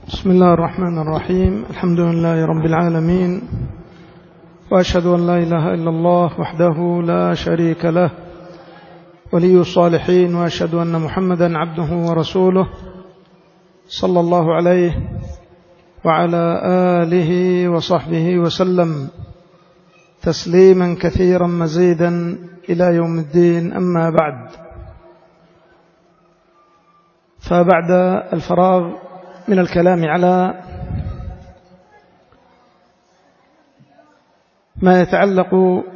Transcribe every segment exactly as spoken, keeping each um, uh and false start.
بسم الله الرحمن الرحيم. الحمد لله رب العالمين، وأشهد أن لا إله إلا الله وحده لا شريك له ولي الصالحين، وأشهد أن محمدا عبده ورسوله صلى الله عليه وعلى آله وصحبه وسلم تسليما كثيرا مزيدا إلى يوم الدين. أما بعد، فبعد الفراغ من الكلام على ما يتعلق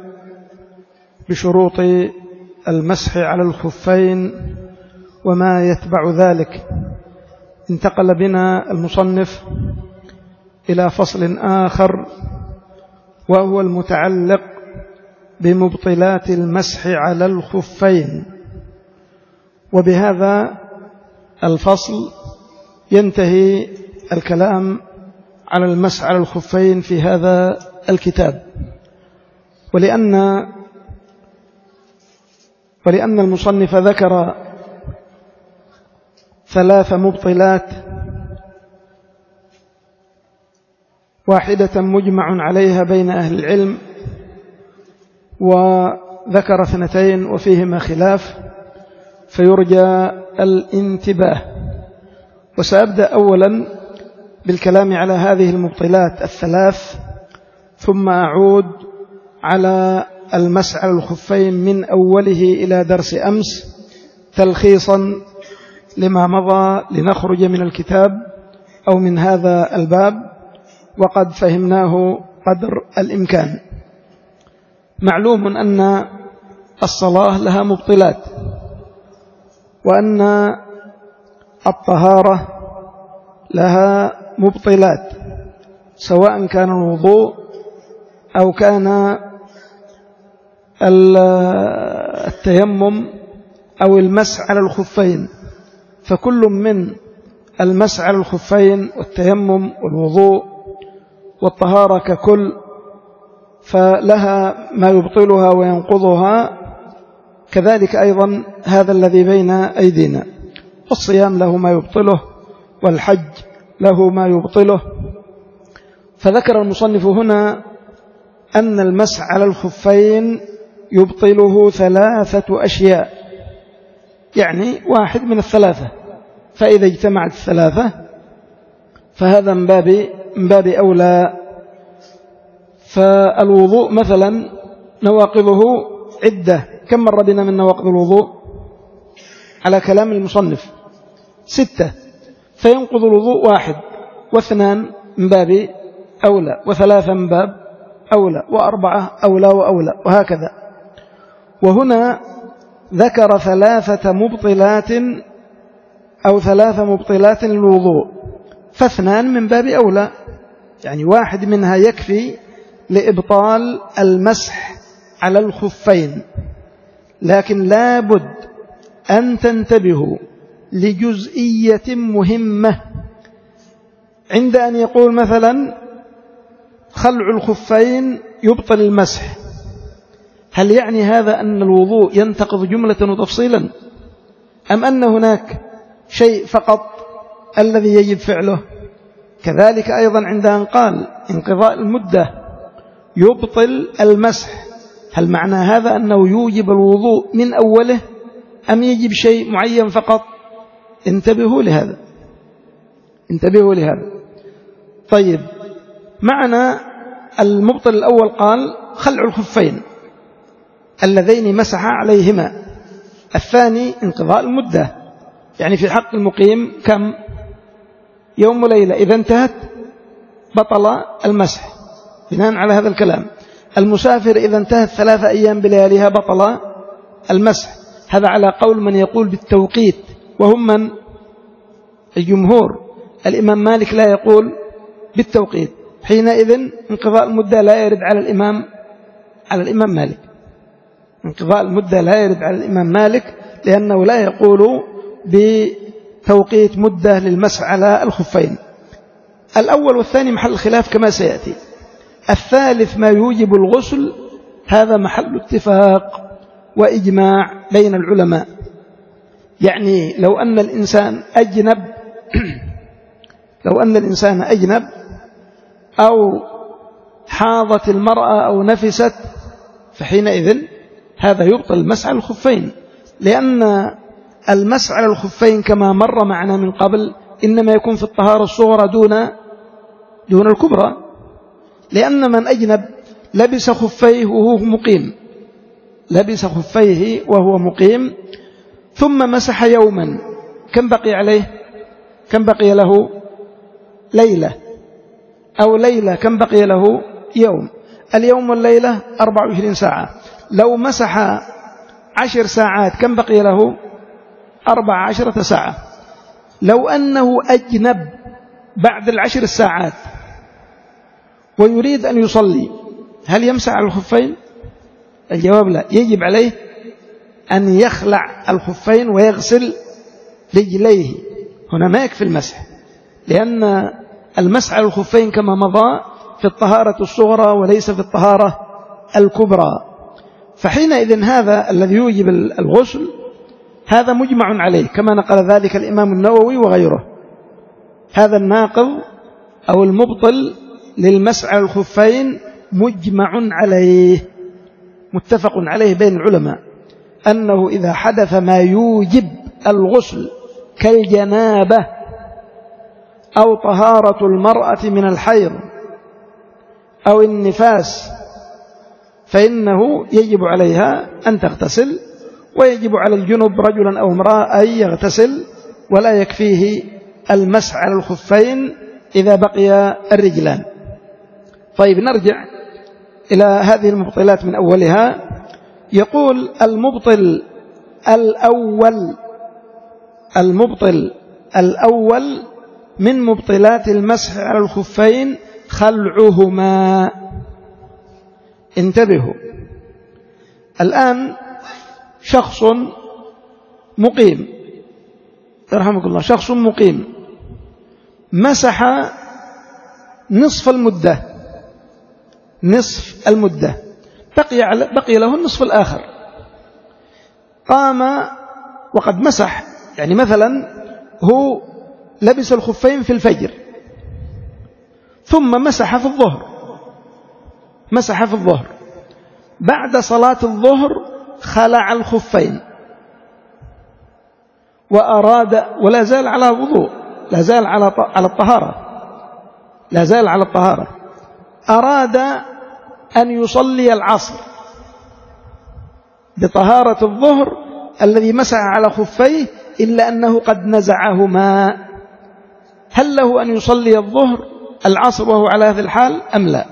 بشروط المسح على الخفين وما يتبع ذلك، انتقل بنا المصنف إلى فصل آخر، وهو المتعلق بمبطلات المسح على الخفين. وبهذا الفصل ينتهي الكلام على المسح على الخفين في هذا الكتاب. ولأن ولأن المصنف ذكر ثلاث مبطلات، واحدة مجمع عليها بين أهل العلم، وذكر اثنتين وفيهما خلاف، فيرجى الانتباه. وسأبدأ أولا بالكلام على هذه المبطلات الثلاث، ثم أعود على المسح على الخفين من أوله إلى درس أمس تلخيصا لما مضى، لنخرج من الكتاب أو من هذا الباب وقد فهمناه قدر الإمكان. معلوم أن الصلاة لها مبطلات، وأن الطهارة لها مبطلات، سواء كان الوضوء أو كان التيمم أو المسح على الخفين، فكل من المسح على الخفين والتيمم والوضوء والطهارة ككل فلها ما يبطلها وينقضها. كذلك أيضا هذا الذي بين أيدينا، الصيام له ما يبطله، والحج له ما يبطله. فذكر المصنف هنا أن المسح على الخفين يبطله ثلاثة أشياء، يعني واحد من الثلاثة، فإذا اجتمعت الثلاثة فهذا من باب من باب أولى. فالوضوء مثلا نواقضه عدة. كم مر بنا من نواقض الوضوء على كلام المصنف؟ ستة، فينقض الوضوء واحد، واثنان من باب أولى، وثلاثة من باب أولى، وأربعة أولى وأولى، وهكذا. وهنا ذكر ثلاثة مبطلات أو ثلاثة مبطلات للوضوء، فاثنان من باب أولى، يعني واحد منها يكفي لإبطال المسح على الخفين. لكن لا بد أن تنتبهوا لجزئية مهمة عند أن يقول مثلا خلع الخفين يبطل المسح. هل يعني هذا أن الوضوء ينتقض جملة وتفصيلا، أم أن هناك شيء فقط الذي يجب فعله؟ كذلك أيضا عند أن قال انقضاء المدة يبطل المسح، هل معنى هذا أنه يوجب الوضوء من أوله، أم يجب شيء معين فقط؟ انتبهوا لهذا، انتبهوا لهذا. طيب، معنى المبطل الأول قال خلع الخفين اللذين مسح عليهما. الثاني انقضاء المدة، يعني في حق المقيم كم؟ يوم وليلة، إذا انتهت بطل المسح بناء على هذا الكلام. المسافر إذا انتهت ثلاثة أيام بلياليها بطل المسح، هذا على قول من يقول بالتوقيت، وهم من؟ الجمهور. الإمام مالك لا يقول بالتوقيت، حينئذ انقضاء المدة لا يرد على الإمام على الإمام مالك. انقضاء المدة لا يرد على الإمام مالك، لأنه لا يقول بتوقيت مدة للمسح على الخفين. الأول والثاني محل خلاف كما سيأتي. الثالث ما يوجب الغسل، هذا محل اتفاق وإجماع بين العلماء. يعني لو أن الإنسان أجنب لو أن الإنسان أجنب أو حاضت المرأة أو نفست فحينئذ هذا يبطل المسح على الخفين، لأن المسح على الخفين كما مر معنا من قبل إنما يكون في الطهارة الصغرى دون دون الكبرى، لأن من أجنب لبس خفيه وهو مقيم لبس خفيه وهو مقيم ثم مسح يوما، كم بقي عليه؟ كم بقي له؟ ليلة، أو ليلة كم بقي له؟ يوم. اليوم والليلة أربع وعشرين ساعة، لو مسح عشر ساعات كم بقي له؟ أربع عشرة ساعة. لو أنه أجنب بعد العشر الساعات ويريد أن يصلي هل يمسح على الخفين؟ الجواب لا، يجب عليه أن يخلع الخفين ويغسل رجليه. هنا ما يكفي المسح، لأن المسح على الخفين كما مضى في الطهارة الصغرى وليس في الطهارة الكبرى. فحينئذ هذا الذي يوجب الغسل هذا مجمع عليه كما نقل ذلك الإمام النووي وغيره. هذا الناقض أو المبطل للمسح على الخفين مجمع عليه، متفق عليه بين العلماء، أنه إذا حدث ما يوجب الغسل كالجنابة أو طهارة المرأة من الحيض أو النفاس فإنه يجب عليها أن تغتسل، ويجب على الجنب رجلا أو امرأة أن يغتسل، ولا يكفيه المسح على الخفين إذا بقي الرجلان. طيب نرجع إلى هذه المبطلات من أولها. يقول المبطل الأول المبطل الأول من مبطلات المسح على الخفين خلعهما. انتبهوا، الآن شخص مقيم رحمك الله، شخص مقيم مسح نصف المدة نصف المدة بقي, بقي له النصف الآخر، قام وقد مسح، يعني مثلا هو لبس الخفين في الفجر ثم مسح في الظهر مسح في الظهر بعد صلاة الظهر خلع الخفين وأراد، ولا زال على وضوء، لا زال على على الطهارة لا زال على الطهارة أراد أن يصلي العصر بطهارة الظهر الذي مسح على خفيه إلا أنه قد نزعهما، هل له أن يصلي الظهر العصر وهو على هذه الحال أم لا؟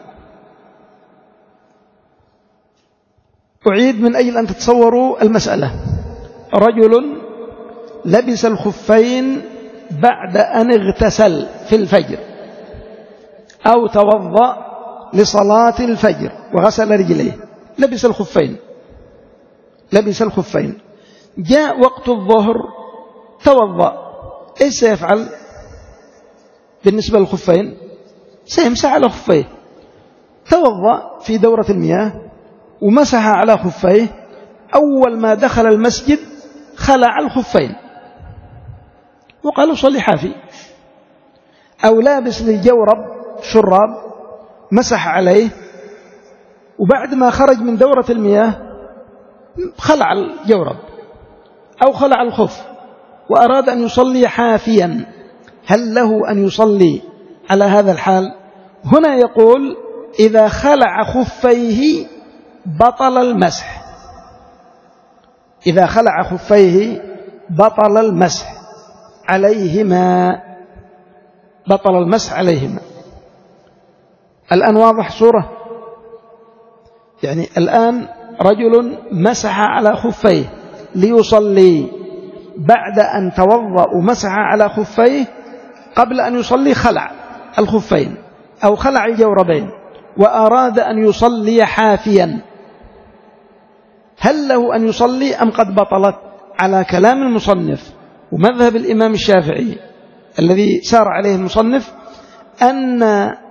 أعيد من أجل أن تتصوروا المسألة. رجل لبس الخفين بعد أن اغتسل في الفجر أو توضأ لصلاة الفجر وغسل رجليه، لبس الخفين لبس الخفين جاء وقت الظهر توضأ، إيش سيفعل بالنسبة للخفين؟ سيمسح على خفيه. توضأ في دورة المياه ومسح على خفيه، أول ما دخل المسجد خلع الخفين وقال صلي حافي. أو لابس للجورب شراب مسح عليه وبعد ما خرج من دورة المياه خلع الجورب أو خلع الخف وأراد أن يصلي حافيا، هل له أن يصلي على هذا الحال؟ هنا يقول إذا خلع خفيه بطل المسح، إذا خلع خفيه بطل المسح عليهما بطل المسح عليهما. الآن واضح صورة؟ يعني الآن رجل مسح على خفيه ليصلي، بعد أن توضأ ومسح على خفيه قبل أن يصلي خلع الخفين أو خلع الجوربين وأراد أن يصلي حافيا، هل له أن يصلي أم قد بطلت؟ على كلام المصنف ومذهب الإمام الشافعي الذي سار عليه المصنف أن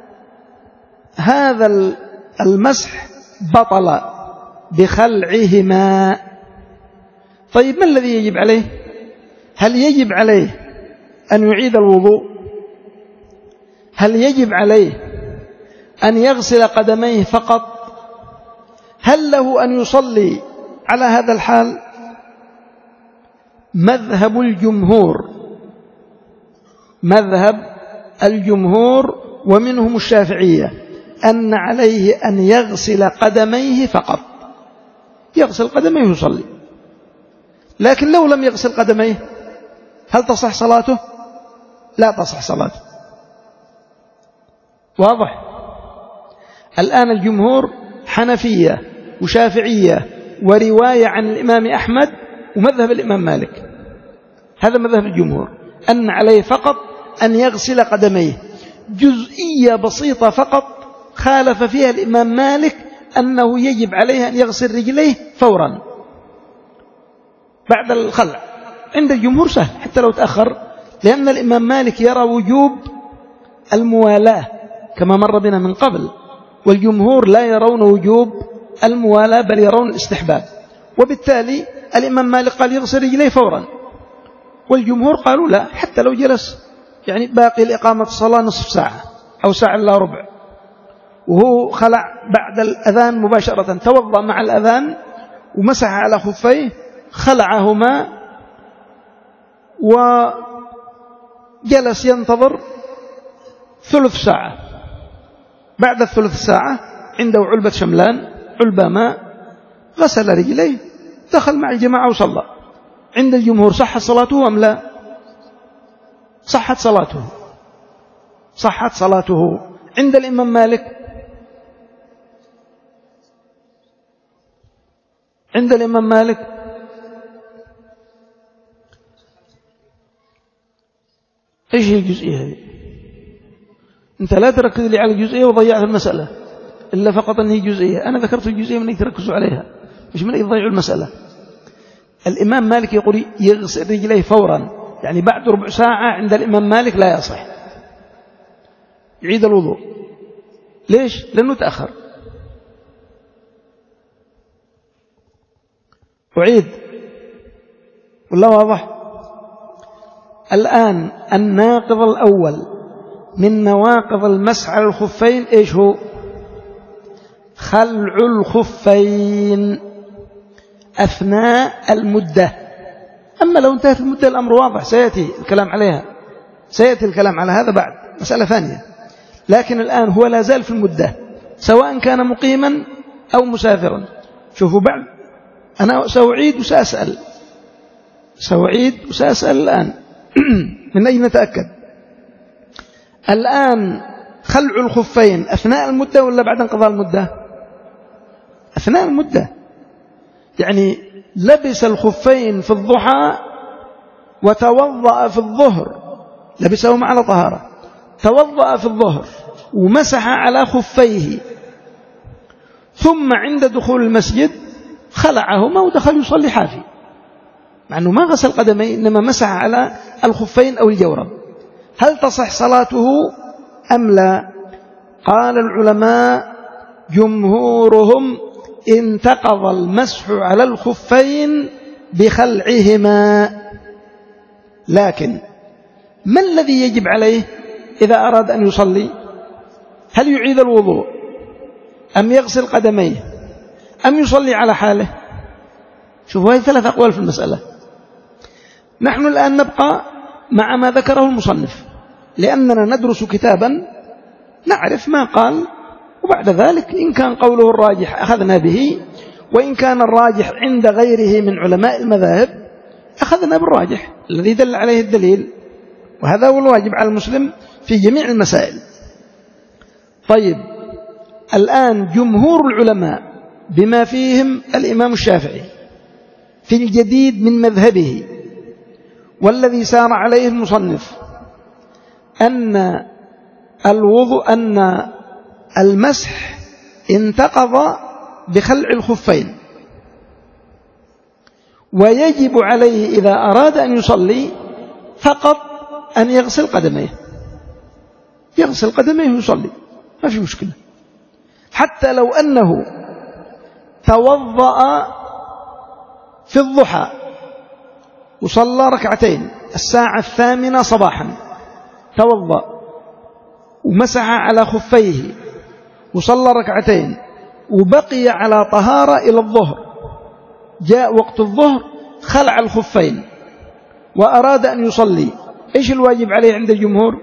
هذا المسح بطل بخلعهما. طيب ما الذي يجب عليه؟ هل يجب عليه أن يعيد الوضوء هل يجب عليه أن يغسل قدميه فقط؟ هل له أن يصلي على هذا الحال؟ مذهب الجمهور مذهب الجمهور ومنهم الشافعية أن عليه أن يغسل قدميه فقط، يغسل قدميه ويصلي. لكن لو لم يغسل قدميه هل تصح صلاته؟ لا تصح صلاته. واضح؟ الآن الجمهور حنفية وشافعية ورواية عن الإمام أحمد ومذهب الإمام مالك، هذا مذهب الجمهور أن عليه فقط أن يغسل قدميه. جزئية بسيطة فقط خالف فيها الإمام مالك أنه يجب عليه أن يغسل رجليه فورا بعد الخلع. عند الجمهور سهل حتى لو تأخر، لأن الإمام مالك يرى وجوب الموالاة كما مر بنا من قبل، والجمهور لا يرون وجوب الموالاة بل يرون الاستحباب، وبالتالي الإمام مالك قال يغسل رجليه فورا، والجمهور قالوا لا، حتى لو جلس يعني باقي لإقامة الصلاة نصف ساعة أو ساعة إلا ربع وهو خلع بعد الأذان مباشرة، توضأ مع الأذان ومسح على خفيه، خلعهما وجلس ينتظر ثلث ساعة، بعد الثلث ساعة عنده علبة شملان علبة ماء، غسل رجليه، دخل مع الجماعة وصلى. عند الجمهور صحت صلاته أم لا؟ صحت صلاته، صحت صلاته. عند الإمام مالك عند الإمام مالك إيش هي الجزئية هذه؟ أنت لا تركز لي على الجزئية وضيعت المسألة إلا فقط أنها جزئية. أنا ذكرت الجزئية من أن تركزوا عليها مش من أن يضيعوا المسألة. الإمام مالك يقول يغسل رجليه فورا، يعني بعد ربع ساعة عند الإمام مالك لا يصح، يعيد الوضوء. ليش؟ لأنه تأخر. أعيد والله واضح. الآن الناقض الأول من نواقض المسح على الخفين إيش هو؟ خلع الخفين أثناء المدة. أما لو انتهت المدة الأمر واضح، سيأتي الكلام عليها، سيأتي الكلام على هذا بعد، مسألة ثانية. لكن الآن هو لا زال في المدة سواء كان مقيما أو مسافرا. شوفوا بعد، أنا سأعيد وسأسأل سأعيد وسأسأل الآن من أين نتأكد؟ الآن خلع الخفين أثناء المدة ولا بعد انقضاء المدة؟ أثناء المدة. يعني لبس الخفين في الضحى وتوضأ في الظهر، لبسهما على طهارة، توضأ في الظهر ومسح على خفيه، ثم عند دخول المسجد خلعهما ودخل يصلي حافي، مع أنه ما غسل قدميه إنما مسح على الخفين أو الجورب. هل تصح صلاته أم لا؟ قال العلماء جمهورهم انتقض المسح على الخفين بخلعهما. لكن ما الذي يجب عليه إذا أراد أن يصلي؟ هل يعيد الوضوء أم يغسل قدميه أم يصلي على حاله؟ شوفوا هذه ثلاث أقوال في المسألة. نحن الآن نبقى مع ما ذكره المصنف لأننا ندرس كتابا نعرف ما قال، وبعد ذلك إن كان قوله الراجح أخذنا به، وإن كان الراجح عند غيره من علماء المذاهب أخذنا بالراجح الذي دل عليه الدليل، وهذا هو الواجب على المسلم في جميع المسائل. طيب، الآن جمهور العلماء بما فيهم الإمام الشافعي في الجديد من مذهبه والذي سار عليه المصنف أن الوضوء أن المسح انتقض بخلع الخفين، ويجب عليه إذا أراد أن يصلي فقط أن يغسل قدميه، يغسل قدميه ويصلي، ما في مشكلة. حتى لو أنه توضأ في الضحى وصلى ركعتين الساعة الثامنة صباحا، توضأ ومسح على خفيه وصلى ركعتين وبقي على طهارة إلى الظهر، جاء وقت الظهر خلع الخفين وأراد أن يصلي، إيش الواجب عليه عند الجمهور؟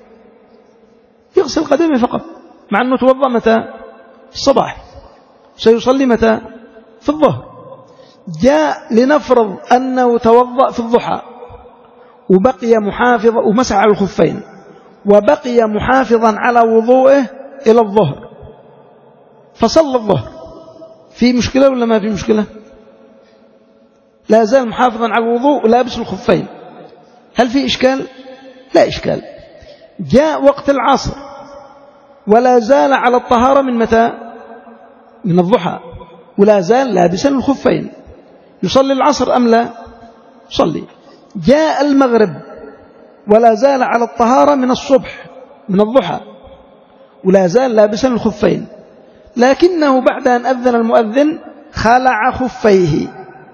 يغسل قدمه فقط، مع أنه توضأ متى؟ الصباح، سيصلي متى؟ في الظهر. جاء لنفرض أنه توضأ في الضحى وبقي محافظا ومسح على الخفين وبقي محافظا على وضوئه إلى الظهر، فصلى الظهر، في مشكلة ولا ما في مشكلة؟ لا زال محافظا على الوضوء ولابس الخفين، هل في إشكال؟ لا إشكال. جاء وقت العصر ولا زال على الطهارة من متى؟ من الضحى، ولا زال لابسا الخفين، يصلي العصر أم لا؟ صلي. جاء المغرب ولا زال على الطهارة من الصبح من الضحى، ولا زال لابسا الخفين، لكنه بعد أن أذن المؤذن خلع خفيه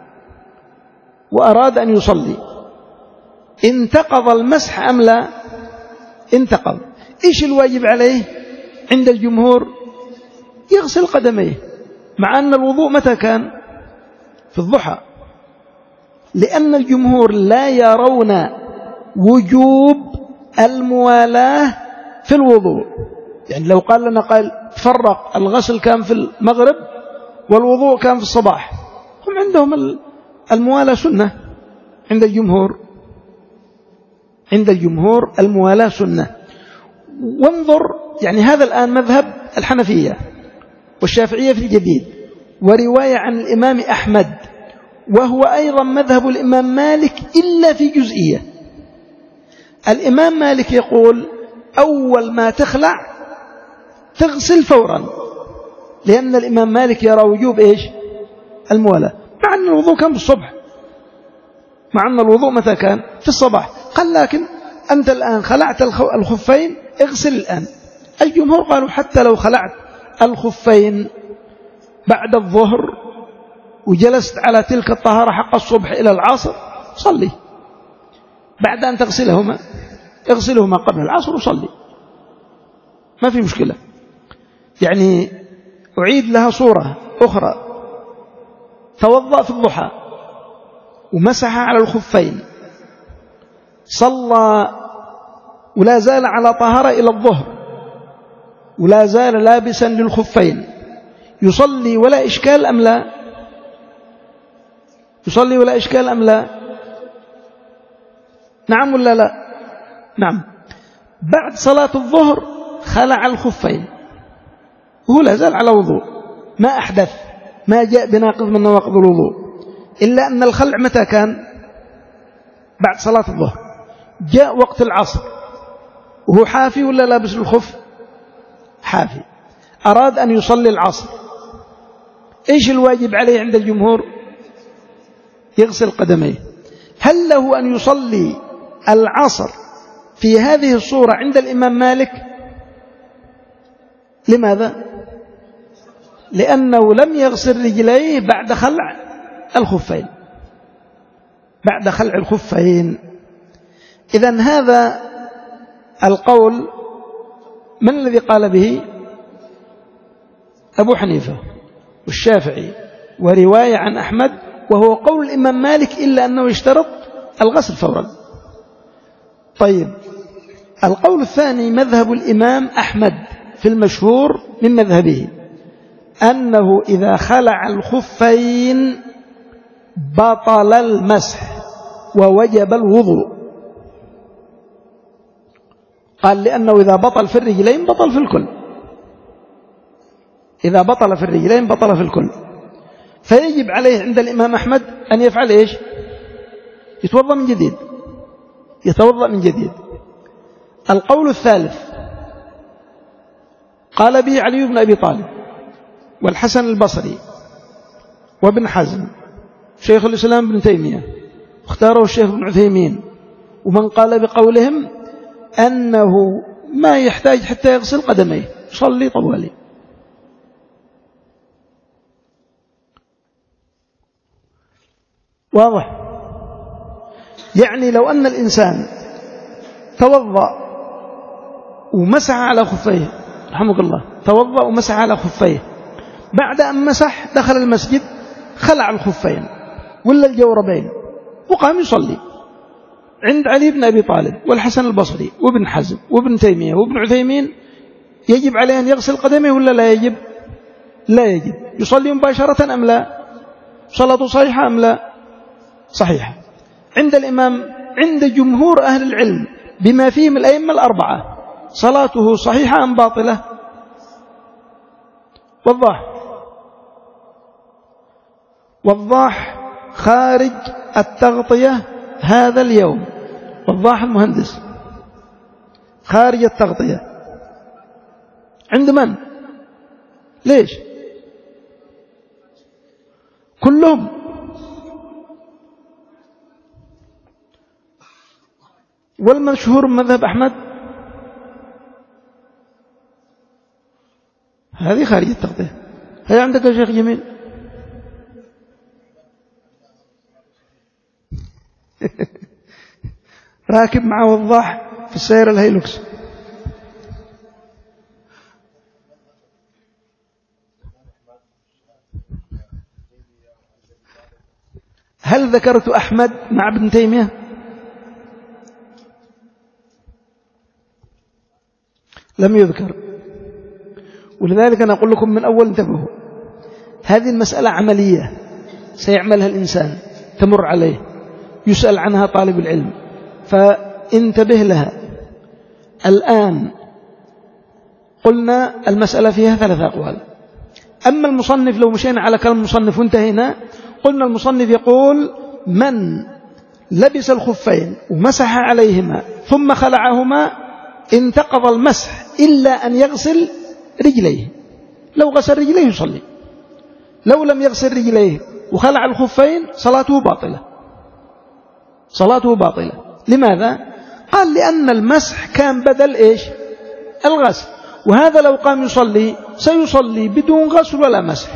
وأراد أن يصلي، انتقض المسح أم لا؟ انتقض. إيش الواجب عليه عند الجمهور؟ يغسل قدميه، مع أن الوضوء متى كان؟ في الضحى، لأن الجمهور لا يرون وجوب الموالاة في الوضوء. يعني لو قال لنا قال تفرق، الغسل كان في المغرب والوضوء كان في الصباح، هم عندهم الموالاة سنة. عند الجمهور عند الجمهور الموالاة سنة. وانظر، يعني هذا الآن مذهب الحنفية والشافعية في الجديد، ورواية عن الإمام أحمد، وهو أيضا مذهب الإمام مالك إلا في جزئية. الإمام مالك يقول أول ما تخلع تغسل فورا، لأن الإمام مالك يرى وجوب إيش؟ الموالاة، مع أن الوضوء كان بالصبح، مع أن الوضوء متى كان؟ في الصباح. قال لكن أنت الآن خلعت الخفين، اغسل الآن. الجمهور قالوا حتى لو خلعت الخفين بعد الظهر وجلست على تلك الطهارة حق الصبح إلى العصر، صلي بعد أن تغسلهما، اغسلهما قبل العصر وصلي، ما في مشكلة. يعني أعيد لها صورة أخرى، توضأ في الضحى ومسح على الخفين، صلى ولا زال على طهارة إلى الظهر ولا زال لابسا للخفين، يصلي ولا إشكال أم لا؟ يصلي ولا إشكال أم لا؟ نعم ولا لا؟ نعم. بعد صلاة الظهر خلع الخفين وهو لا زال على وضوء، ما أحدث، ما جاء بناقض من نواقض الوضوء، إلا أن الخلع متى كان؟ بعد صلاة الظهر. جاء وقت العصر وهو حافي ولا لابس الخف؟ حافي، أراد أن يصلي العصر، إيش الواجب عليه عند الجمهور؟ يغسل قدميه. هل له أن يصلي العصر في هذه الصورة عند الإمام مالك؟ لماذا؟ لأنه لم يغسل رجليه بعد خلع الخفين، بعد خلع الخفين. إذن هذا القول من الذي قال به؟ أبو حنيفة والشافعي، ورواية عن أحمد، وهو قول الإمام مالك إلا أنه يشترط الغسل فورا. طيب، القول الثاني مذهب الإمام أحمد في المشهور من مذهبه، أنه إذا خلع الخفين بطل المسح ووجب الوضوء. قال لأنه إذا بطل في الرجلين بطل في الكل، إذا بطل في الرجلين بطل في الكل، فيجب عليه عند الإمام أحمد أن يفعل إيش؟ يتوضأ من جديد، يتوضأ من جديد. القول الثالث قال به علي بن أبي طالب والحسن البصري وابن حزم، شيخ الإسلام ابن تيمية، اختاره الشيخ ابن عثيمين، ومن قال بقولهم أنه ما يحتاج حتى يغسل قدميه، صلي طوالي. واضح؟ يعني لو أن الإنسان توضأ ومسح على خفيه، رحمك الله، توضأ ومسح على خفيه، بعد أن مسح دخل المسجد خلع الخفين ولا الجوربين وقام يصلي عند علي بن أبي طالب والحسن البصري وابن حزم وابن تيمية وابن عثيمين. يجب عليه أن يغسل قدمه ولا لا يجب؟ لا يجب. يصلي مباشرة أم لا؟ صلاته صحيحة أم لا؟ صحيحة. عند الإمام، عند جمهور أهل العلم بما فيهم الأئمة الأربعة، صلاته صحيحة أم باطلة؟ وضاح وضاح خارج التغطية هذا اليوم، وضاح المهندس خارج التغطية عند من؟ ليش؟ كلهم والمشهور من مذهب أحمد هذه خارج التغطية. هل عندك يا شيخ جميل؟ راكب مع وضاح في السيارة الهيلوكس. هل ذكرت أحمد مع ابن تيمية؟ لم يذكر. ولذلك أنا أقول لكم من أول انتبهوا، هذه المسألة عملية سيعملها الإنسان، تمر عليه، يسأل عنها طالب العلم، فانتبه لها. الآن قلنا المسألة فيها ثلاث أقوال. أما المصنف لو مشينا على كلام المصنف وانتهينا، قلنا المصنف يقول من لبس الخفين ومسح عليهما ثم خلعهما انتقض المسح إلا أن يغسل رجليه. لو غسل رجليه يصلي، لو لم يغسل رجليه وخلع الخفين صلاته باطلة، صلاته باطلة. لماذا؟ قال لأن المسح كان بدل إيش؟ الغسل، وهذا لو قام يصلي سيصلي بدون غسل ولا مسح،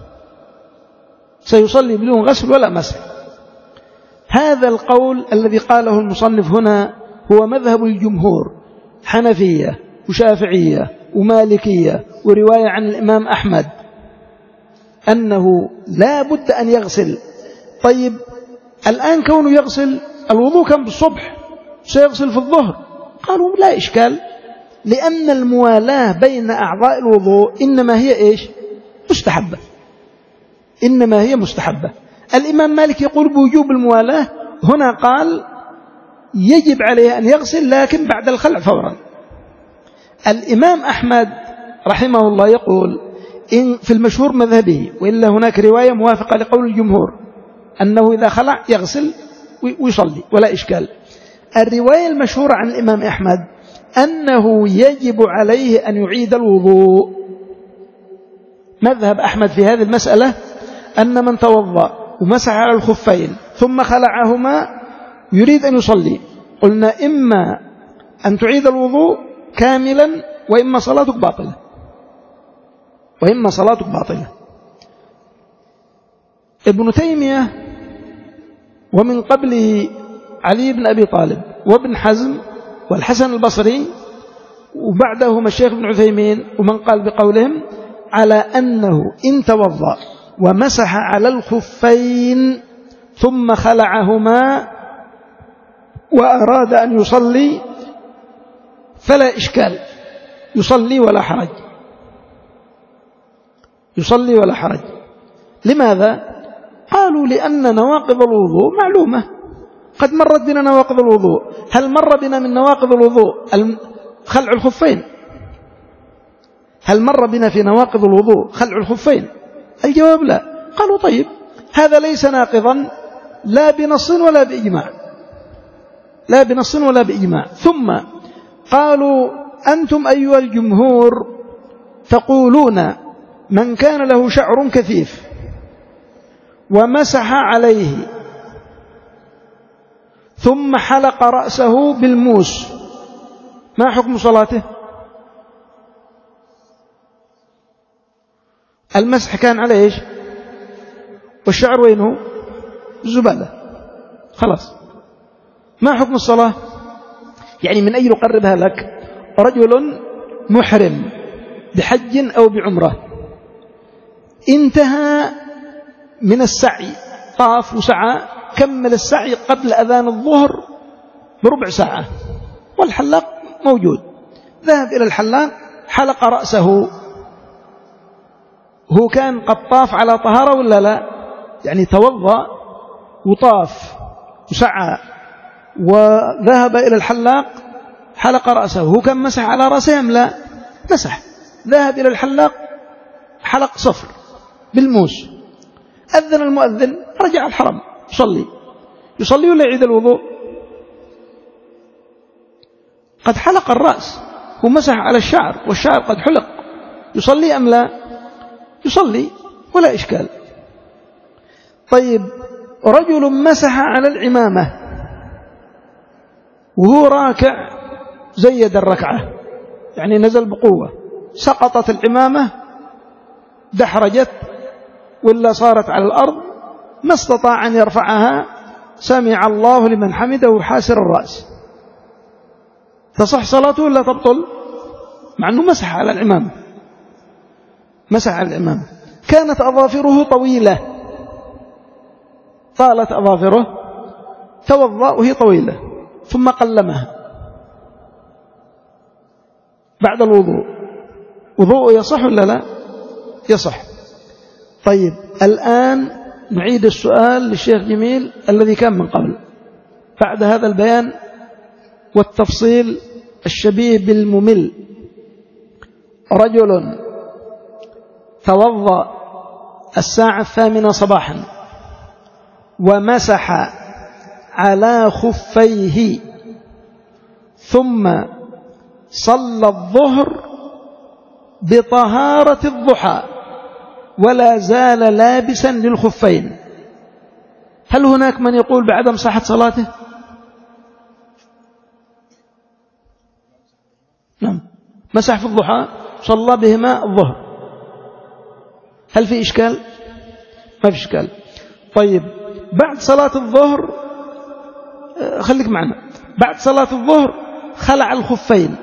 سيصلي بدون غسل ولا مسح. هذا القول الذي قاله المصنف هنا هو مذهب الجمهور، حنفية وشافعية ومالكية ورواية عن الإمام أحمد أنه لا بد أن يغسل. طيب الآن كونه يغسل، الوضوء كان بالصبح سيغسل في الظهر، قالوا لا إشكال، لأن الموالاة بين أعضاء الوضوء إنما هي إيش؟ مستحبة، إنما هي مستحبة. الإمام مالك يقول بوجوب الموالاة، هنا قال يجب عليه أن يغسل لكن بعد الخلع فورا. الإمام أحمد رحمه الله يقول إن في المشهور مذهبه، وإلا هناك رواية موافقة لقول الجمهور أنه إذا خلع يغسل ويصلي ولا إشكال. الرواية المشهورة عن الإمام أحمد أنه يجب عليه أن يعيد الوضوء. مذهب أحمد في هذه المسألة أن من توضأ ومسح على الخفين ثم خلعهما يريد أن يصلي، قلنا إما أن تعيد الوضوء كاملا وإما صلاتك باطلة، وإما صلاتك باطلة. ابن تيمية ومن قبله علي بن أبي طالب وابن حزم والحسن البصري وبعدهم الشيخ ابن عثيمين ومن قال بقولهم على أنه إن توضأ ومسح على الخفين ثم خلعهما وأراد أن يصلي فلا إشكال، يصلي ولا حرج، يصلي ولا حرج. لماذا؟ قالوا لأن نواقض الوضوء معلومة، قد مرت بنا نواقض الوضوء. هل مر بنا من نواقض الوضوء خلع الخفين؟ هل مر بنا في نواقض الوضوء خلع الخفين؟ الجواب لا. قالوا طيب هذا ليس ناقضا لا بنص ولا بإجماع، لا بنص ولا بإجماع. ثم قالوا أنتم أيها الجمهور تقولون من كان له شعر كثيف ومسح عليه ثم حلق رأسه بالموس ما حكم صلاته؟ المسح كان على إيش؟ والشعر وينه؟ الزبالة، خلاص. ما حكم الصلاة؟ يعني من أجل أقربها لك رجل محرم بحج أو بعمرة انتهى من السعي، طاف وسعى، كمل السعي قبل أذان الظهر بربع ساعة والحلاق موجود، ذهب إلى الحلاق حلق رأسه. هو كان قد طاف على طهارة ولا لا؟ يعني توضأ وطاف وسعى وذهب إلى الحلاق حلق رأسه. هو كان مسح على رأسه أم لا؟ مسح. ذهب إلى الحلاق حلق صفر بالموس. أذن المؤذن، رجع الحرم يصلي. يصلي ولا يعيد الوضوء؟ قد حلق الرأس ومسح على الشعر والشعر قد حلق، يصلي أم لا؟ يصلي ولا إشكال. طيب رجل مسح على العمامة وهو راكع زيد الركعة، يعني نزل بقوة، سقطت العمامة دحرجت ولا صارت على الأرض، ما استطاع أن يرفعها، سمع الله لمن حمده حاسر الرأس، تصح صلاته ولا تبطل؟ مع أنه مسح على العمامة، مسح على العمامة. كانت أظافره طويلة، طالت أظافره، توضأ وهي طويلة ثم قلمها بعد الوضوء، وضوء يصح ولا لا؟ يصح. طيب الآن نعيد السؤال للشيخ جميل الذي كان من قبل بعد هذا البيان والتفصيل الشبيه بالممل. رجل توضأ الساعة الثامنة صباحا ومسح على خفيه ثم صلى الظهر بطهارة الضحى ولا زال لابسا للخفين، هل هناك من يقول بعدم صحة صلاته؟ نعم، مسح في الضحى صلى بهما الظهر، هل في إشكال؟ ما في إشكال. طيب بعد صلاة الظهر، خليك معنا، بعد صلاة الظهر خلع الخفين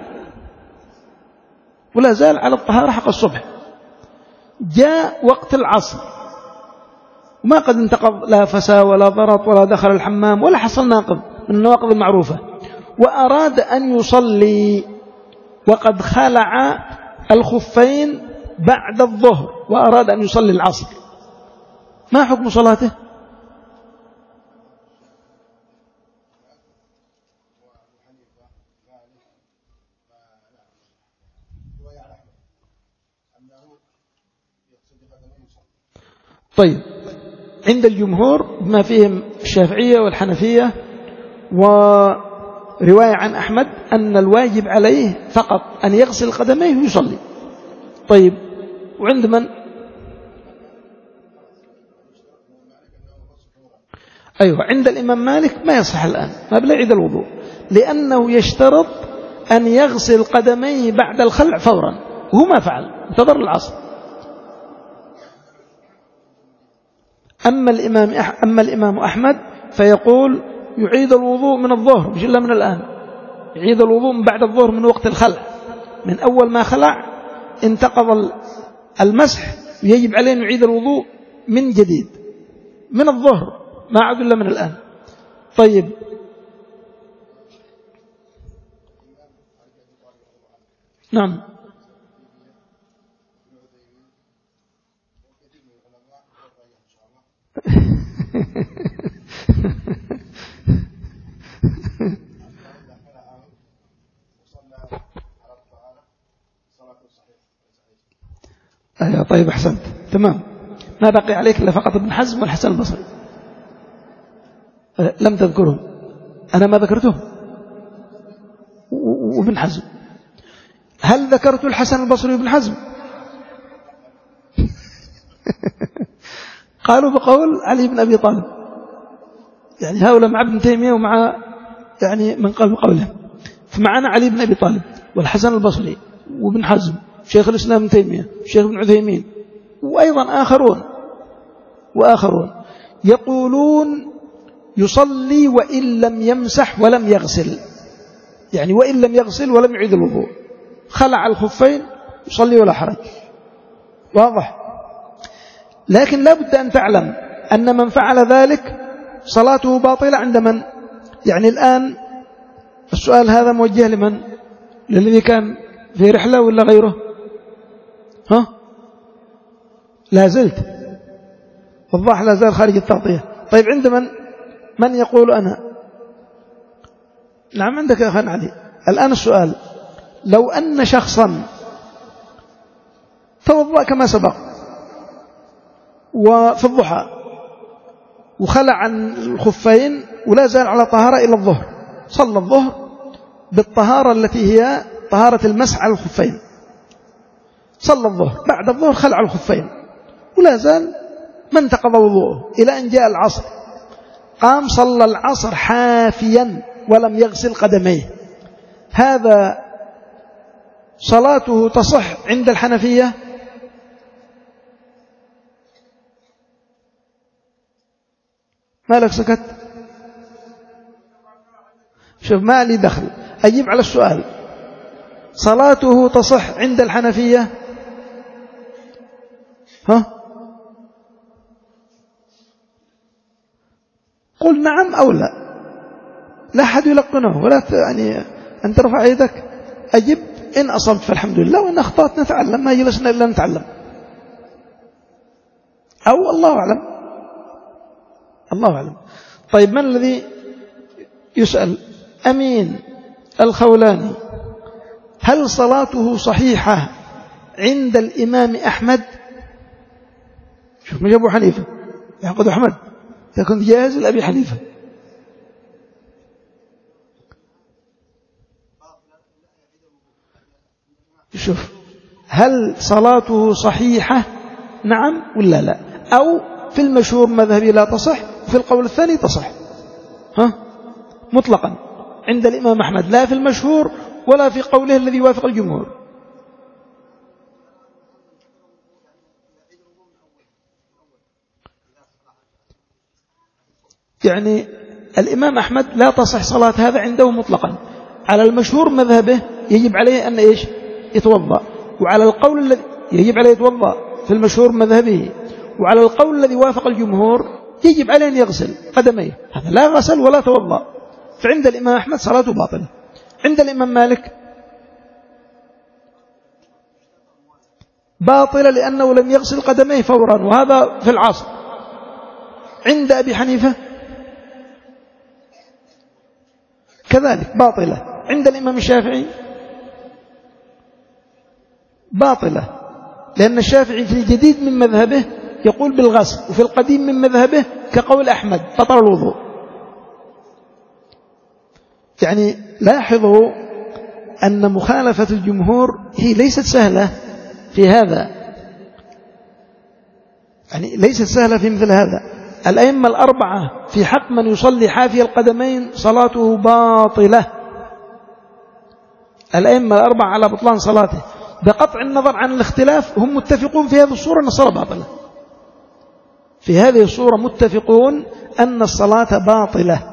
ولا زال على الطهارة حق الصبح، جاء وقت العصر وما قد انتقض لا فسى ولا ضرط ولا دخل الحمام ولا حصل ناقض من النواقض المعروفة، وأراد أن يصلي وقد خلع الخفين بعد الظهر وأراد أن يصلي العصر، ما حكم صلاته؟ طيب عند الجمهور ما فيهم الشافعية والحنفية ورواية عن أحمد أن الواجب عليه فقط أن يغسل قدميه ويصلي. طيب وعند من؟ أيوة عند الإمام مالك ما يصح الآن، ما بلا يعيد الوضوء، لأنه يشترط أن يغسل قدميه بعد الخلع فورا، وهو ما فعل، انتظر العصر. أما الإمام أما الإمام أحمد فيقول يعيد الوضوء من الظهر مش إلا من الآن، يعيد الوضوء من بعد الظهر من وقت الخلع، من أول ما خلع انتقض المسح يجب عليه أن يعيد الوضوء من جديد من الظهر، ما عاد إلا من الآن. طيب نعم أيوة طيب أحسنت تمام، ما بقي عليك إلا فقط ابن حزم والحسن البصري، لم تذكرهم، أنا ما ذكرتهم وابن حزم. هل ذكرت الحسن البصري وابن حزم؟ قالوا بقول علي بن أبي طالب، يعني هؤلاء مع ابن تيمية ومع يعني من قال بقوله، فمعنا علي بن أبي طالب والحسن البصري وابن حزم شيخ الإسلام ابن تيمية شيخ ابن عثيمين وأيضا آخرون وآخرون يقولون يصلي وإن لم يمسح ولم يغسل، يعني وإن لم يغسل ولم يعيد الوضوء، خلع الخفين يصلي ولا حرج. واضح؟ لكن لا بد أن تعلم أن من فعل ذلك صلاته باطلة عند من؟ يعني الآن السؤال هذا موجه لمن؟ للذي كان في رحلة ولا غيره؟ ها؟ لا زلت والله لا زال خارج التغطية. طيب عند من؟ من يقول أنا؟ نعم عندك يا أخي علي. الآن السؤال، لو أن شخصا توضأ كما سبق وفي الضحى وخلع عن الخفين ولا زال على طهارة إلى الظهر، صلى الظهر بالطهارة التي هي طهارة المسح على الخفين، صلى الظهر، بعد الظهر خلع الخفين ولا زال ما انتقض وضوءه إلى أن جاء العصر، قام صلى العصر حافيا ولم يغسل قدميه، هذا صلاته تصح عند الحنفية؟ ما لك سكت؟ شوف ما لي دخل، أجيب على السؤال. صلاته تصح عند الحنفية؟ ها؟ قل نعم أو لا، لا أحد يلقنه ولا يعني أن ترفع يدك. أجب إن أصبت فالحمد لله، وإن أخطأت نتعلم، ما جلسنا إلا نتعلم. أو الله أعلم، الله أعلم. طيب من الذي يسأل؟ أمين الخولاني، هل صلاته صحيحة عند الإمام أحمد؟ شوف مش أبو حنيفة، يعقد أحمد، إذا كنت جاهز لأبي حنيفة. شوف هل صلاته صحيحة نعم ولا لا؟ أو في المشهور مذهبي لا تصح، وفي القول الثاني تصح، ها؟ مطلقا عند الإمام أحمد، لا في المشهور ولا في قوله الذي يوافق الجمهور. يعني الإمام أحمد لا تصح صلاة هذا عنده مطلقا، على المشهور مذهبه يجب عليه أن إيش؟ يتوضأ، وعلى القول الذي يجب عليه يتوضأ في المشهور مذهبه، وعلى القول الذي وافق الجمهور يجب عليه أن يغسل قدميه، هذا لا غسل ولا توضأ، فعند الإمام أحمد صلاته باطلة. عند الإمام مالك باطلة لأنه لم يغسل قدميه فورا، وهذا في العصر. عند أبي حنيفة كذلك باطلة. عند الإمام الشافعي باطلة، لأن الشافعي في الجديد من مذهبه يقول بالغسل، وفي القديم من مذهبه كقول أحمد بطل الوضوء. يعني لاحظوا أن مخالفة الجمهور هي ليست سهلة في هذا، يعني ليست سهلة في مثل هذا. الأئمة الأربعة في حق من يصلي حافي القدمين صلاته باطلة، الأئمة الأربعة على بطلان صلاته بقطع النظر عن الاختلاف، هم متفقون في هذه الصورة أن الصلاة باطلة، في هذه الصورة متفقون أن الصلاة باطلة.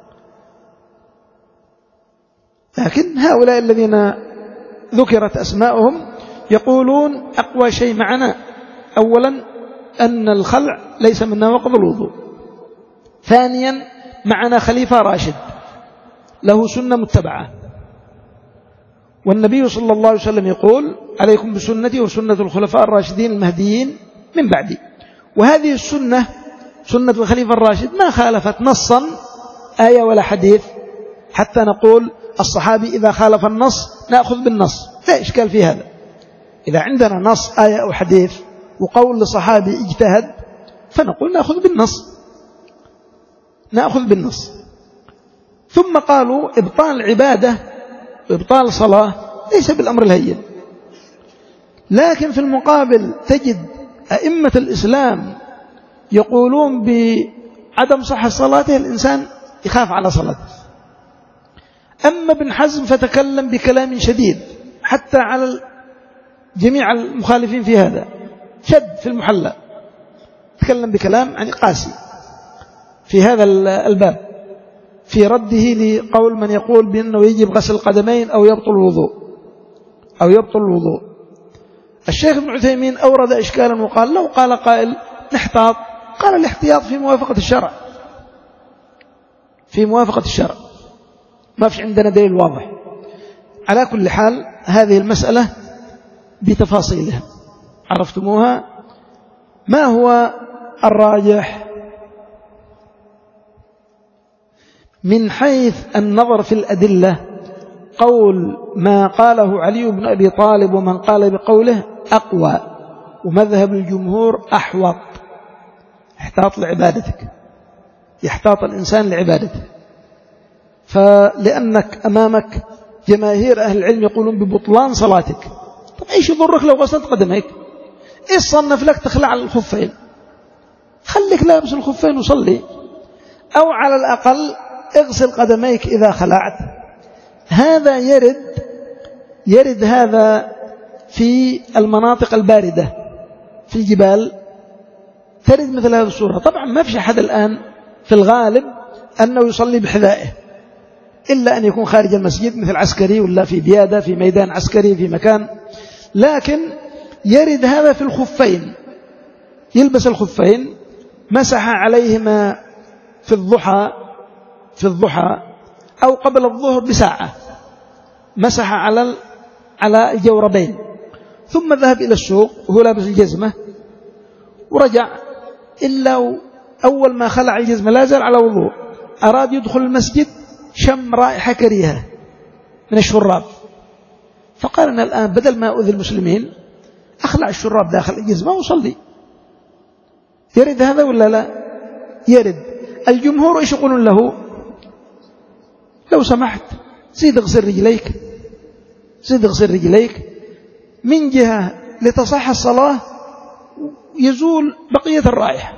لكن هؤلاء الذين ذكرت أسماؤهم يقولون أقوى شيء معنا أولا أن الخلع ليس من نواقض الوضوء، ثانيا معنا خليفة راشد له سنة متبعة، والنبي صلى الله عليه وسلم يقول عليكم بسنتي وسنة الخلفاء الراشدين المهديين من بعدي، وهذه السنة سنة الخليفة الراشد ما خالفت نصا آية ولا حديث حتى نقول الصحابي إذا خالف النص نأخذ بالنص، لا إشكال في هذا. إذا عندنا نص آية أو حديث وقول لصحابي اجتهد فنقول نأخذ بالنص، نأخذ بالنص. ثم قالوا إبطال عبادة وإبطال صلاة ليس بالأمر الهين، لكن في المقابل تجد أئمة الإسلام يقولون بعدم صحة صلاته الإنسان يخاف على صلاته. أما ابن حزم فتكلم بكلام شديد حتى على جميع المخالفين في هذا، شد في المحلى، تكلم بكلام يعني قاسي في هذا الباب في رده لقول من يقول بأنه يجب غسل القدمين أو يبطل الوضوء. أو يبطل الوضوء. الشيخ ابن عثيمين أورد إشكالا وقال لو قال قائل نحتاط، قال الاحتياط في موافقة الشرع، في موافقة الشرع، ما فيش عندنا دليل واضح. على كل حال هذه المسألة بتفاصيلها عرفتموها. ما هو الراجح من حيث النظر في الأدلة؟ قول ما قاله علي بن أبي طالب ومن قال بقوله أقوى، ومذهب الجمهور أحوط. احتاط لعبادتك، يحتاط الإنسان لعبادته، فلأنك أمامك جماهير أهل العلم يقولون ببطلان صلاتك. طب إيش يضرك لو غسلت قدميك؟ إيش صنف لك تخلع الخفين؟ خليك لابس الخفين وصلي، أو على الأقل اغسل قدميك إذا خلعت. هذا يرد يرد هذا في المناطق الباردة، في الجبال ترد مثل هذه الصورة. طبعا ما فيش أحد الآن في الغالب أنه يصلي بحذائه إلا أن يكون خارج المسجد مثل عسكري ولا في بيادة في ميدان عسكري في مكان، لكن يرد هذا في الخفين، يلبس الخفين، مسح عليهما في الضحى في الضحى أو قبل الظهر بساعة، مسح على على الجوربين، ثم ذهب إلى السوق وهو لابس الجزمة ورجع، إلا أول ما خلع الجزمة لا زال على وضوء، أراد يدخل المسجد شم رائحة كريهة من الشراب، فقال أنا الآن بدل ما أؤذي المسلمين أخلع الشراب داخل الجزمة وصلي. يرد هذا ولا لا؟ يرد. الجمهور إيش يقولون له؟ لو سمحت زيد اغسل رجليك، زيد اغسل رجليك من جهة لتصح الصلاة يزول بقية الرائحة.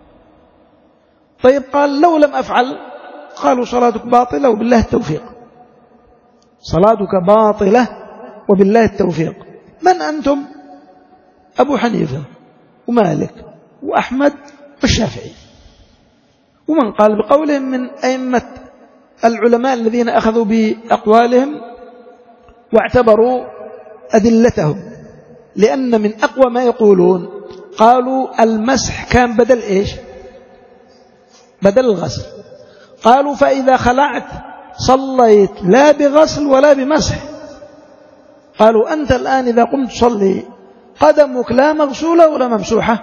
طيب قال لو لم أفعل، قالوا صلاتك باطلة وبالله التوفيق، صلاتك باطلة وبالله التوفيق. من أنتم؟ أبو حنيفة ومالك وأحمد والشافعي، ومن قال بقولهم من أئمة العلماء الذين أخذوا بأقوالهم واعتبروا أدلتهم، لأن من أقوى ما يقولون قالوا المسح كان بدل إيش؟ بدل الغسل. قالوا فإذا خلعت صليت لا بغسل ولا بمسح. قالوا أنت الآن إذا قمت تصلي قدمك لا مغسولة ولا ممسوحة،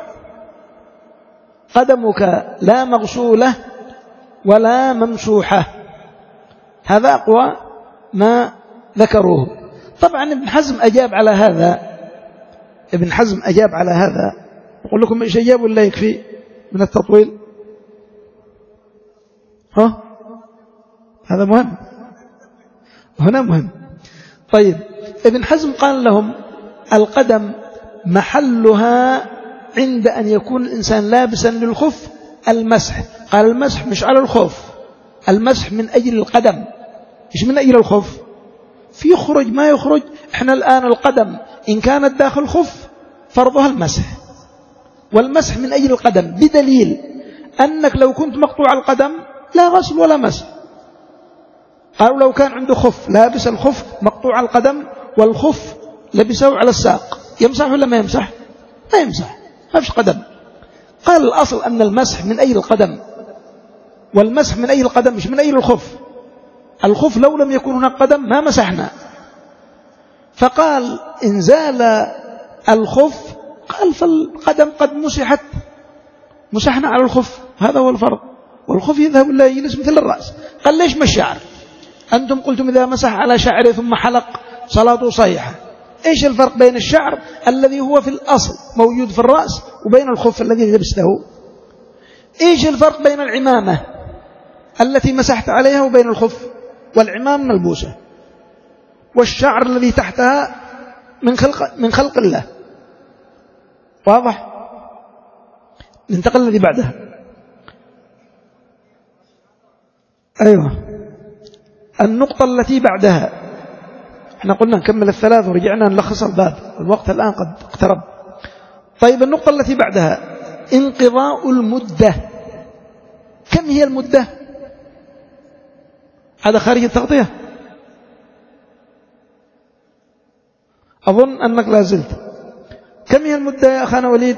قدمك لا مغسولة ولا ممسوحة. هذا أقوى ما ذكروه. طبعا ابن حزم أجاب على هذا، ابن حزم أجاب على هذا. أقول لكم إيش أجاب ولا يكفي من التطويل؟ ها؟ هذا مهم، هنا مهم. طيب ابن حزم قال لهم القدم محلها عند أن يكون الإنسان لابسا للخف المسح. قال المسح مش على الخف، المسح من أجل القدم، مش من أجل الخف. في يخرج ما يخرج، احنا الآن القدم إن كانت داخل الخف فرضها المسح، والمسح من أجل القدم، بدليل أنك لو كنت مقطوع القدم لا غسل ولا مسح. قالوا لو كان عنده خف لابس الخف مقطوع القدم والخف لبسه على الساق يمسح ولا ما يمسح؟ ما يمسح، ما فيش قدم. قال الأصل أن المسح من أجل القدم، والمسح من أجل القدم مش من أجل الخف. الخف لو لم يكن هناك قدم ما مسحنا. فقال إن زال الخف، قال فالقدم قد مسحت، مسحنا على الخف، هذا هو الفرق. والخف يذهب لا يجلس مثل الرأس. قال ليش ما الشعر؟ أنتم قلتم إذا مسح على شعره ثم حلق صلاته صحيحة. إيش الفرق بين الشعر الذي هو في الأصل موجود في الرأس وبين الخف الذي لبسته؟ إيش الفرق بين العمامة التي مسحت عليها وبين الخف؟ والعمام ملبوسة، والشعر الذي تحتها من خلق, من خلق الله. واضح؟ ننتقل الذي بعدها. أيوة، النقطة التي بعدها. احنا قلنا نكمل الثلاث ورجعنا نلخص الباب، الوقت الآن قد اقترب. طيب النقطة التي بعدها انقضاء المدة. كم هي المدة؟ هذا خارج التغطية. أظن أنك لا زلت. كم هي المدة يا أخانا وليد؟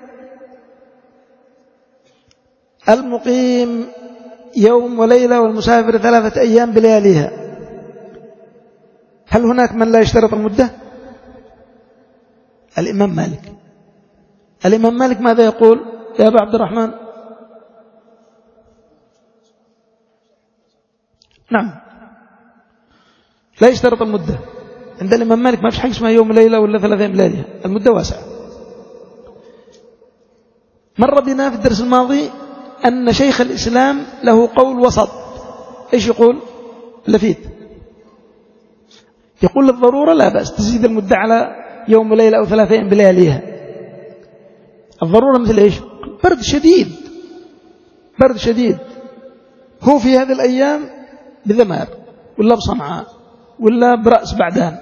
المقيم يوم وليلة والمسافر ثلاثة أيام بلياليها. هل هناك من لا يشترط المدة؟ الإمام مالك. الإمام مالك ماذا يقول يا أبا عبد الرحمن؟ نعم، لا يشترط المدة. عند الإمام مالك ما فيش حاجة اسمها يوم وليلة ولا ثلاثة أيام بلياليها، المدة واسعة. مر بنا في الدرس الماضي أن شيخ الإسلام له قول وسط. إيش يقول؟ لفيت يقول للضرورة لا بأس تزيد المدة على يوم وليلة أو ثلاثة أيام بلياليها. الضرورة مثل إيش؟ برد شديد، برد شديد، هو في هذه الأيام بذمار ولا بصنعاء ولا برأس بعدان،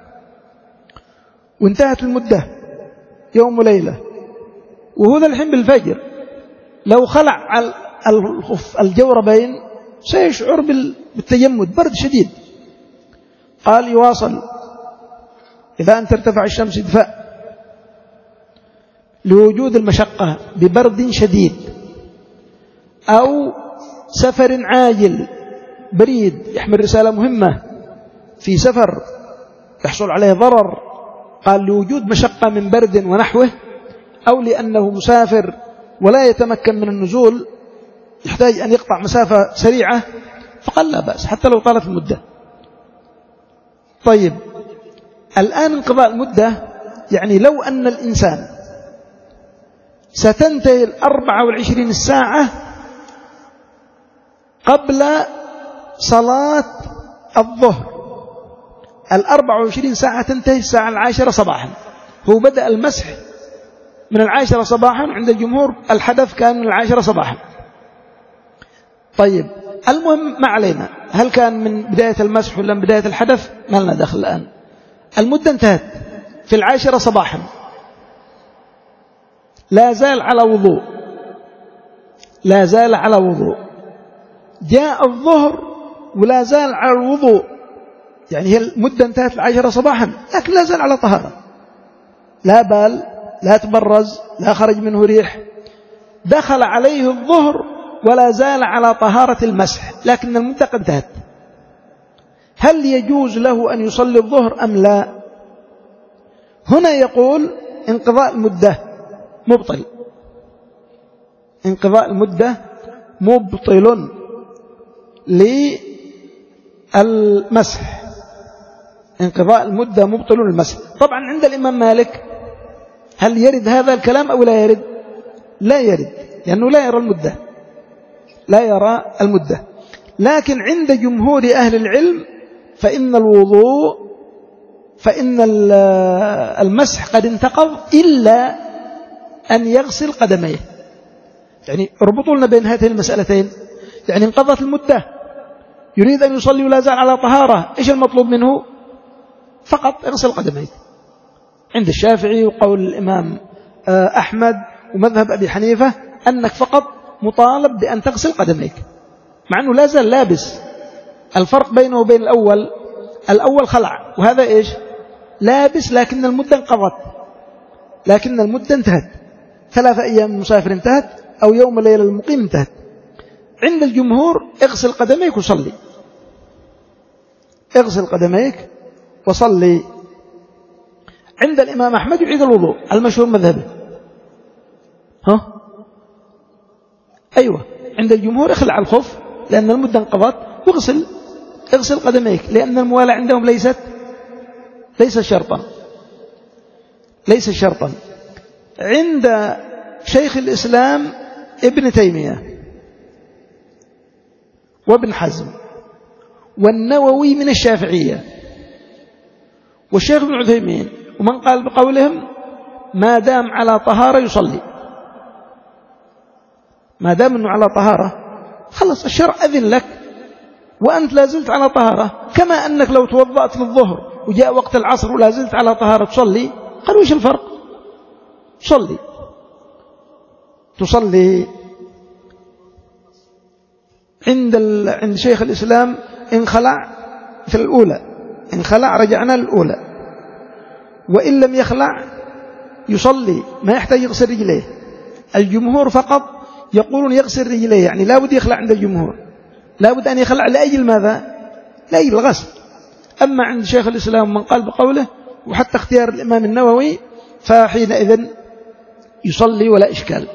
وانتهت المدة يوم وليلة، وهو ذا الحين بالفجر لو خلع الخف الجوربين سيشعر بالتجمد، برد شديد. قال يواصل إذا أن ترتفع الشمس دفاء لوجود المشقة ببرد شديد أو سفر عاجل بريد يحمل رسالة مهمة في سفر يحصل عليه ضرر، قال لوجود مشقة من برد ونحوه، أو لأنه مسافر ولا يتمكن من النزول يحتاج أن يقطع مسافة سريعة، فقال لا بأس حتى لو طالت المدة. طيب الآن انقضاء المدة يعني لو أن الإنسان ستنتهي الأربعة والعشرين الساعة قبل صلاة الظهر، الأربعة وعشرين ساعة تنتهي الساعة العاشرة صباحا، هو بدأ المسح من العاشرة صباحا، عند الجمهور الحدث كان من العاشرة صباحا. طيب المهم ما علينا هل كان من بداية المسح ولا من بداية الحدث، ما لنا دخل الآن. المدة انتهت في العاشرة صباحا، لا زال على وضوء، لا زال على وضوء، جاء الظهر ولا زال على الوضوء، يعني هي المدة انتهت العاشرة صباحا لكن لا زال على طهارة، لا بال، لا تبرز، لا خرج منه ريح. دخل عليه الظهر ولا زال على طهارة المسح لكن المدة قد انتهت. هل يجوز له أن يصلي الظهر أم لا؟ هنا يقول انقضاء المدة مبطل، انقضاء المدة مبطل للمسح، انقضاء المدة مبطل للمسح. طبعا عند الإمام مالك هل يرد هذا الكلام أو لا يرد؟ لا يرد، لأنه لا يرى المدة، لا يرى المدة. لكن عند جمهور أهل العلم فإن الوضوء فإن المسح قد انتقض إلا أن يغسل قدميه. يعني اربطوا لنا بين هاتين المسألتين، يعني انقضت المدة يريد أن يصلي ولا زال على طهارة، إيش المطلوب منه؟ فقط اغسل قدميه. عند الشافعي وقول الإمام أحمد ومذهب أبي حنيفة أنك فقط مطالب بأن تغسل قدميك، مع أنه لا زال لابس. الفرق بينه وبين الأول، الأول خلع وهذا إيش؟ لابس، لكن المدة انقضت، لكن المدة انتهت، ثلاثة أيام المسافر انتهت أو يوم ليلة المقيم انتهت. عند الجمهور اغسل قدميك وصلي، اغسل قدميك وصلي. عند الإمام أحمد يعيد الوضوء المشهور مذهبه. ها؟ أيوة، عند الجمهور اخلع الخف لأن المدة انقضت واغسل، اغسل قدميك، لأن الموالاة عندهم ليست ليس شرطا، ليس شرطا. عند شيخ الإسلام ابن تيمية وابن حزم والنووي من الشافعية والشيخ ابن عثيمين ومن قال بقولهم ما دام على طهارة يصلي، ما دام أنه على طهارة خلص الشرع أذن لك وأنت لا زلت على طهارة، كما أنك لو توضأت للظهر وجاء وقت العصر ولا زلت على طهارة تصلي. قالوا إيش الفرق؟ تصلي، تصلي. عند ال... عند شيخ الإسلام انخلع في الأولى، انخلع رجعنا للأولى، وإن لم يخلع يصلي ما يحتاج يغسل رجليه. الجمهور فقط يقولون يغسل رجليه، يعني لا بد يخلع عند الجمهور، لا بد أن يخلع لأجل ماذا؟ لأجل الغسل. أما عند شيخ الإسلام من قال بقوله وحتى اختيار الإمام النووي فحينئذ يصلي ولا إشكال،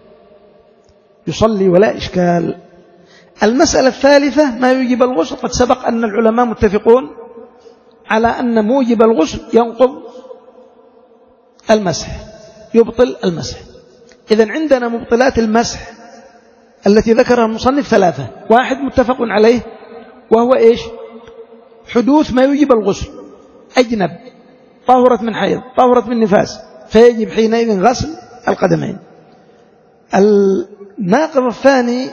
يصلي ولا إشكال. المسألة الثالثة ما يوجب الغسل. قد سبق أن العلماء متفقون على أن موجب الغسل ينقض المسح، يبطل المسح. إذن عندنا مبطلات المسح التي ذكرها المصنف ثلاثة. واحد متفق عليه وهو إيش؟ حدوث ما يوجب الغسل، أجنب، طهرت من حيض، طهرت من نفاس، فيجب حينئذ غسل القدمين. الناقض الثاني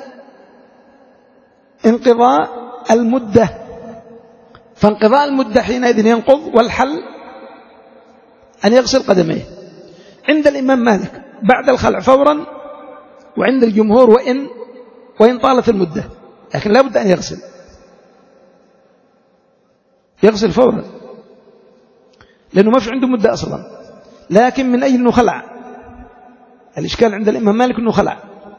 انقضاء المدة، فانقضاء المدة حينئذ ينقض، والحل أن يغسل قدميه. عند الإمام مالك بعد الخلع فورا، وعند الجمهور وإن وإن طالت المدة، لكن لا بد أن يغسل يغسل فورا، لأنه ما في عنده مدة أصلا، لكن من أجل أنه خلع. الإشكال عند الإمام مالك أنه خلع.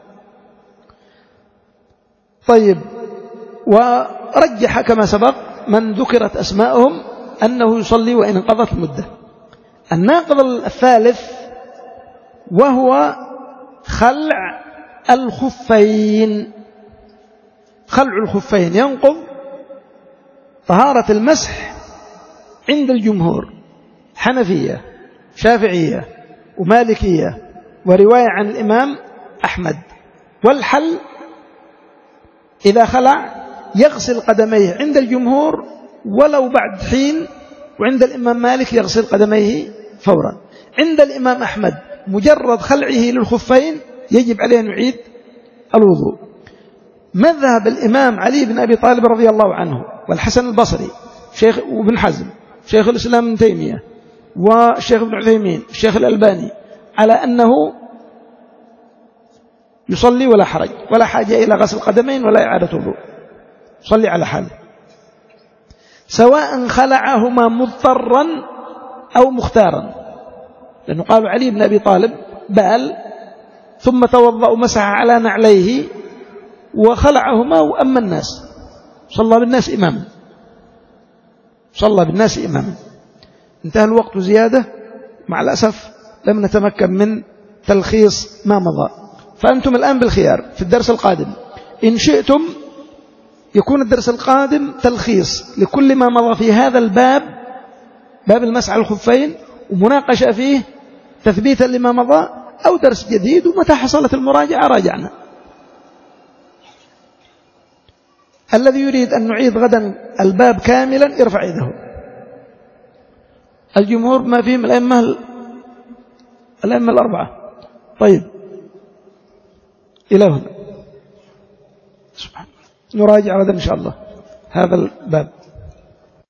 طيب، ورجح كما سبق من ذكرت أسماءهم أنه يصلي وإن انقضت المدة. الناقض الثالث وهو خلع الخفين. خلع الخفين ينقض طهارة المسح عند الجمهور، حنفية، شافعية، ومالكية، ورواية عن الإمام أحمد. والحل إذا خلع يغسل قدميه عند الجمهور ولو بعد حين، وعند الإمام مالك يغسل قدميه فورا. عند الإمام أحمد مجرد خلعه للخفين يجب عليه أن يعيد الوضوء. مذهب الإمام علي بن أبي طالب رضي الله عنه والحسن البصري شيخ وابن حزم شيخ الإسلام ابن تيمية والشيخ ابن عثيمين الشيخ الألباني على أنه يصلي ولا حرج، ولا حاجة إلى غسل قدمين ولا إعادة وضوء، صلي على حاله، سواء خلعهما مضطرا أو مختارا. لأنه قالوا علي بن أبي طالب بال ثم توضأ ومسح على نعليه وخلعهما وأما الناس، صلى بالناس إماما، صلى بالناس إماما. انتهى الوقت زيادة، مع الأسف لم نتمكن من تلخيص ما مضى، فأنتم الآن بالخيار في الدرس القادم إن شئتم يكون الدرس القادم تلخيص لكل ما مضى في هذا الباب، باب المسح على الخفين، ومناقشة فيه تثبيتا لما مضى، أو درس جديد، ومتى حصلت المراجعة راجعنا. الذي يريد أن نعيد غدا الباب كاملا يرفع يده. الجمهور ما فيهم الأئمة الأئمة الأربعة. طيب، إلى هنا سبحان الله، نراجع غدا إن شاء الله هذا الباب.